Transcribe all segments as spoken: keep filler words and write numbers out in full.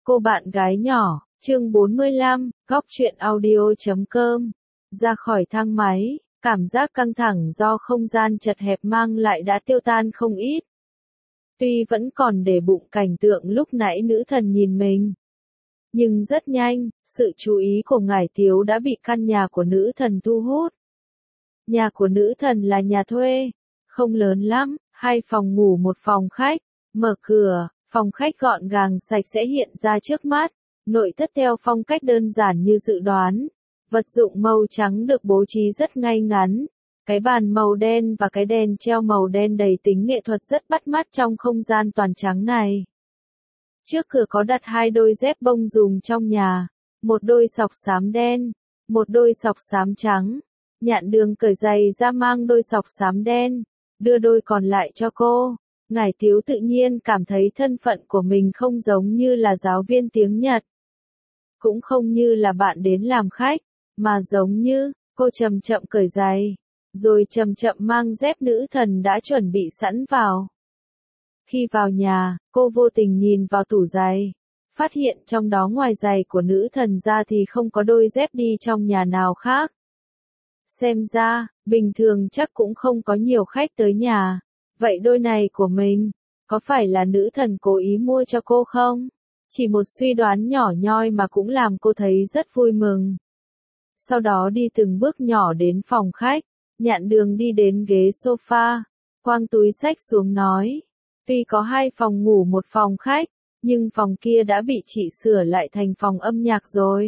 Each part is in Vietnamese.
Cô bạn gái nhỏ, chương bốn mươi lăm, góc truyện audio chấm com. Ra khỏi thang máy, cảm giác căng thẳng do không gian chật hẹp mang lại đã tiêu tan không ít. Tuy vẫn còn để bụng cảnh tượng lúc nãy nữ thần nhìn mình. Nhưng rất nhanh, sự chú ý của Ngải Tiếu đã bị căn nhà của nữ thần thu hút. Nhà của nữ thần là nhà thuê, không lớn lắm, hai phòng ngủ một phòng khách, mở cửa, phòng khách gọn gàng sạch sẽ hiện ra trước mắt, nội thất theo phong cách đơn giản như dự đoán, vật dụng màu trắng được bố trí rất ngay ngắn, cái bàn màu đen và cái đèn treo màu đen đầy tính nghệ thuật rất bắt mắt trong không gian toàn trắng này. Trước cửa có đặt hai đôi dép bông dùng trong nhà, một đôi sọc xám đen, một đôi sọc xám trắng. Nhạn Đường cởi giày ra mang đôi sọc xám đen, đưa đôi còn lại cho cô. Ngải Tiếu tự nhiên cảm thấy thân phận của mình không giống như là giáo viên tiếng Nhật. Cũng không như là bạn đến làm khách, mà giống như, cô chậm chậm cởi giày, rồi chậm chậm mang dép nữ thần đã chuẩn bị sẵn vào. Khi vào nhà, cô vô tình nhìn vào tủ giày, phát hiện trong đó ngoài giày của nữ thần ra thì không có đôi dép đi trong nhà nào khác. Xem ra, bình thường chắc cũng không có nhiều khách tới nhà. Vậy đôi này của mình, có phải là nữ thần cố ý mua cho cô không? Chỉ một suy đoán nhỏ nhoi mà cũng làm cô thấy rất vui mừng. Sau đó đi từng bước nhỏ đến phòng khách, Nhạn Đường đi đến ghế sofa, quăng túi xách xuống nói. Tuy có hai phòng ngủ một phòng khách, nhưng phòng kia đã bị chị sửa lại thành phòng âm nhạc rồi.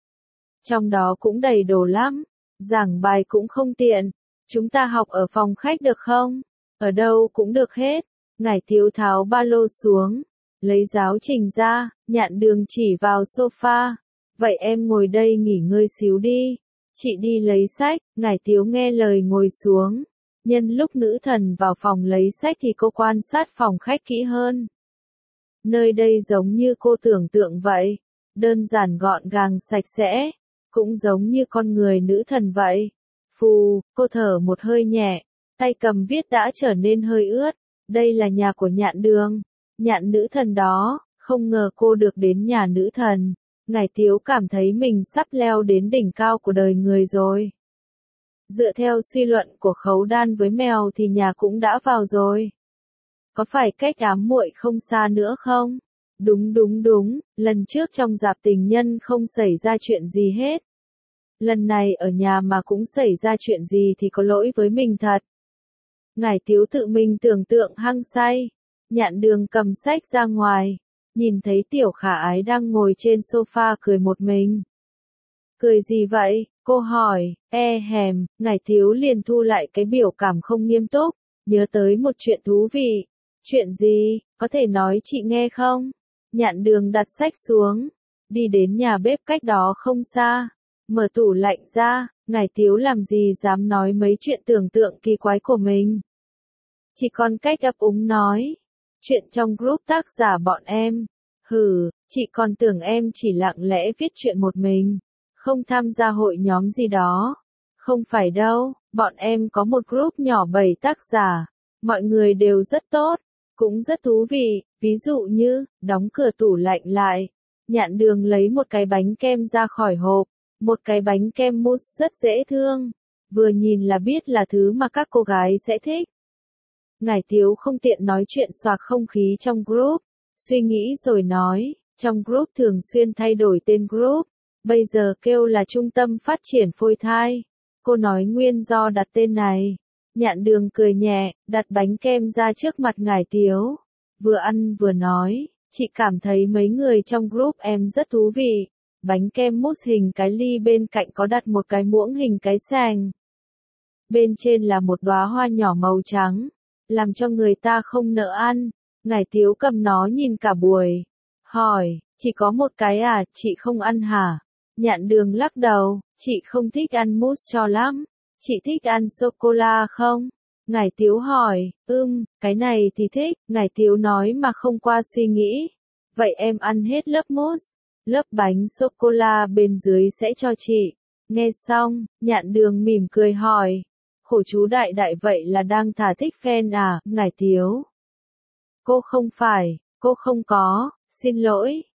Trong đó cũng đầy đồ lắm, giảng bài cũng không tiện. Chúng ta học ở phòng khách được không? Ở đâu cũng được hết. Ngải Tiếu tháo ba lô xuống, lấy giáo trình ra, Nhạn Đường chỉ vào sofa. Vậy em ngồi đây nghỉ ngơi xíu đi. Chị đi lấy sách. Ngải Tiếu nghe lời ngồi xuống. Nhân lúc nữ thần vào phòng lấy sách thì cô quan sát phòng khách kỹ hơn. Nơi đây giống như cô tưởng tượng vậy. Đơn giản gọn gàng sạch sẽ. Cũng giống như con người nữ thần vậy. Phù, cô thở một hơi nhẹ. Tay cầm viết đã trở nên hơi ướt. Đây là nhà của Nhạn Đường. Nhạn nữ thần đó, không ngờ cô được đến nhà nữ thần. Ngải Tiếu cảm thấy mình sắp leo đến đỉnh cao của đời người rồi. Dựa theo suy luận của Khấu Đan với mèo thì nhà cũng đã vào rồi. Có phải cách ám muội không xa nữa không? Đúng đúng đúng, lần trước trong rạp tình nhân không xảy ra chuyện gì hết. Lần này ở nhà mà cũng xảy ra chuyện gì thì có lỗi với mình thật. Ngải Tiếu tự mình tưởng tượng hăng say. Nhạn Đường cầm sách ra ngoài, nhìn thấy Tiểu Khả Ái đang ngồi trên sofa cười một mình. Cười gì vậy? Cô hỏi. E hèm, Ngải Tiếu liền thu lại cái biểu cảm không nghiêm túc, nhớ tới một chuyện thú vị. Chuyện gì? Có thể nói chị nghe không? Nhạn Đường đặt sách xuống, đi đến nhà bếp cách đó không xa, mở tủ lạnh ra. Ngải Tiếu làm gì dám nói mấy chuyện tưởng tượng kỳ quái của mình. Chỉ còn cách ấp úng nói. Chuyện trong group tác giả bọn em. Hừ, chị còn tưởng em chỉ lặng lẽ viết chuyện một mình, không tham gia hội nhóm gì đó. Không phải đâu, bọn em có một group nhỏ bảy tác giả. Mọi người đều rất tốt, cũng rất thú vị. Ví dụ như, đóng cửa tủ lạnh lại. Nhạn Đường lấy một cái bánh kem ra khỏi hộp. Một cái bánh kem mousse rất dễ thương. Vừa nhìn là biết là thứ mà các cô gái sẽ thích. Ngải Tiếu không tiện nói chuyện xoạc không khí trong group. Suy nghĩ rồi nói, trong group thường xuyên thay đổi tên group. Bây giờ kêu là Trung tâm Phát triển Phôi thai. Cô nói nguyên do đặt tên này. Nhạn Đường cười nhẹ, đặt bánh kem ra trước mặt Ngải Tiếu. Vừa ăn vừa nói, chị cảm thấy mấy người trong group em rất thú vị. Bánh kem mousse hình cái ly bên cạnh có đặt một cái muỗng hình cái sàng. Bên trên là một đóa hoa nhỏ màu trắng, làm cho người ta không nỡ ăn. Ngải Tiếu cầm nó nhìn cả buổi. Hỏi, chỉ có một cái à, chị không ăn hả? Nhạn Đường lắc đầu, chị không thích ăn mousse cho lắm. Chị thích ăn sô-cô-la không? Ngải Tiếu hỏi, ưm, cái này thì thích. Ngải Tiếu nói mà không qua suy nghĩ. Vậy em ăn hết lớp mousse, lớp bánh sô-cô-la bên dưới sẽ cho chị. Nghe xong, Nhạn Đường mỉm cười hỏi. Khổ chú đại đại vậy là đang thả thích fan à? Ngải Tiếu. Cô không phải, cô không có, xin lỗi,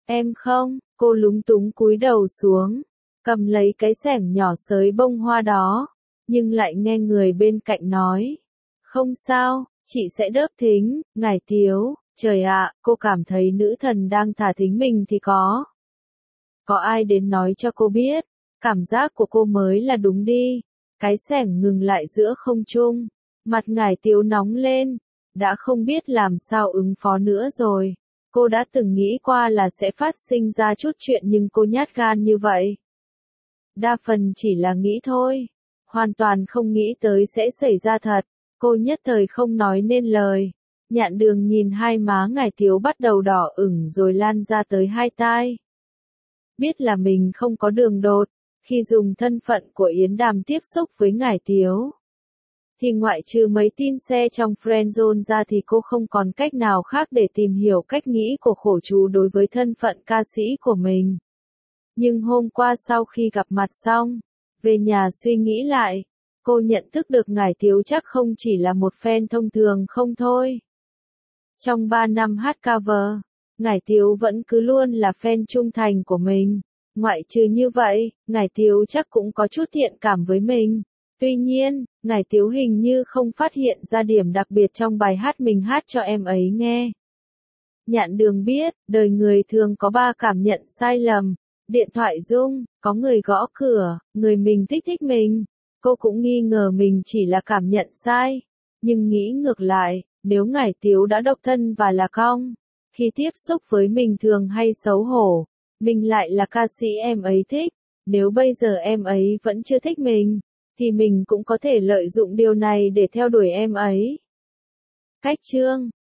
Em không, cô lúng túng cúi đầu xuống, cầm lấy cái xẻng nhỏ xới bông hoa đó, nhưng lại nghe người bên cạnh nói. Không sao, chị sẽ đớp thính, ngải Tiếu, trời ạ, cô cảm thấy nữ thần đang thả thính mình thì có. Có ai đến nói cho cô biết, cảm giác của cô mới là đúng đi. Cái xẻng ngừng lại giữa không trung, mặt ngải Tiếu nóng lên, đã không biết làm sao ứng phó nữa rồi. Cô đã từng nghĩ qua là sẽ phát sinh ra chút chuyện nhưng cô nhát gan như vậy. Đa phần chỉ là nghĩ thôi, hoàn toàn không nghĩ tới sẽ xảy ra thật. Cô nhất thời không nói nên lời. Nhạn Đường nhìn hai má ngải Tiếu bắt đầu đỏ ửng rồi lan ra tới hai tai. Biết là mình không có đường đột, khi dùng thân phận của Yến Đàm tiếp xúc với ngải Tiếu. Thì ngoại trừ mấy tin xe trong friendzone ra thì cô không còn cách nào khác để tìm hiểu cách nghĩ của khổ chú đối với thân phận ca sĩ của mình. Nhưng hôm qua sau khi gặp mặt xong, về nhà suy nghĩ lại, cô nhận thức được ngải Tiếu chắc không chỉ là một fan thông thường không thôi. Trong ba năm hát cover, ngải Tiếu vẫn cứ luôn là fan trung thành của mình. Ngoại trừ như vậy, ngải Tiếu chắc cũng có chút thiện cảm với mình. Tuy nhiên, ngải Tiếu hình như không phát hiện ra điểm đặc biệt trong bài hát mình hát cho em ấy nghe. Nhạn Đường biết, đời người thường có ba cảm nhận sai lầm. Điện thoại rung, có người gõ cửa, người mình thích thích mình. Cô cũng nghi ngờ mình chỉ là cảm nhận sai. Nhưng nghĩ ngược lại, nếu ngải Tiếu đã độc thân và là cong, khi tiếp xúc với mình thường hay xấu hổ, mình lại là ca sĩ em ấy thích. Nếu bây giờ em ấy vẫn chưa thích mình, thì mình cũng có thể lợi dụng điều này để theo đuổi em ấy. Cách chương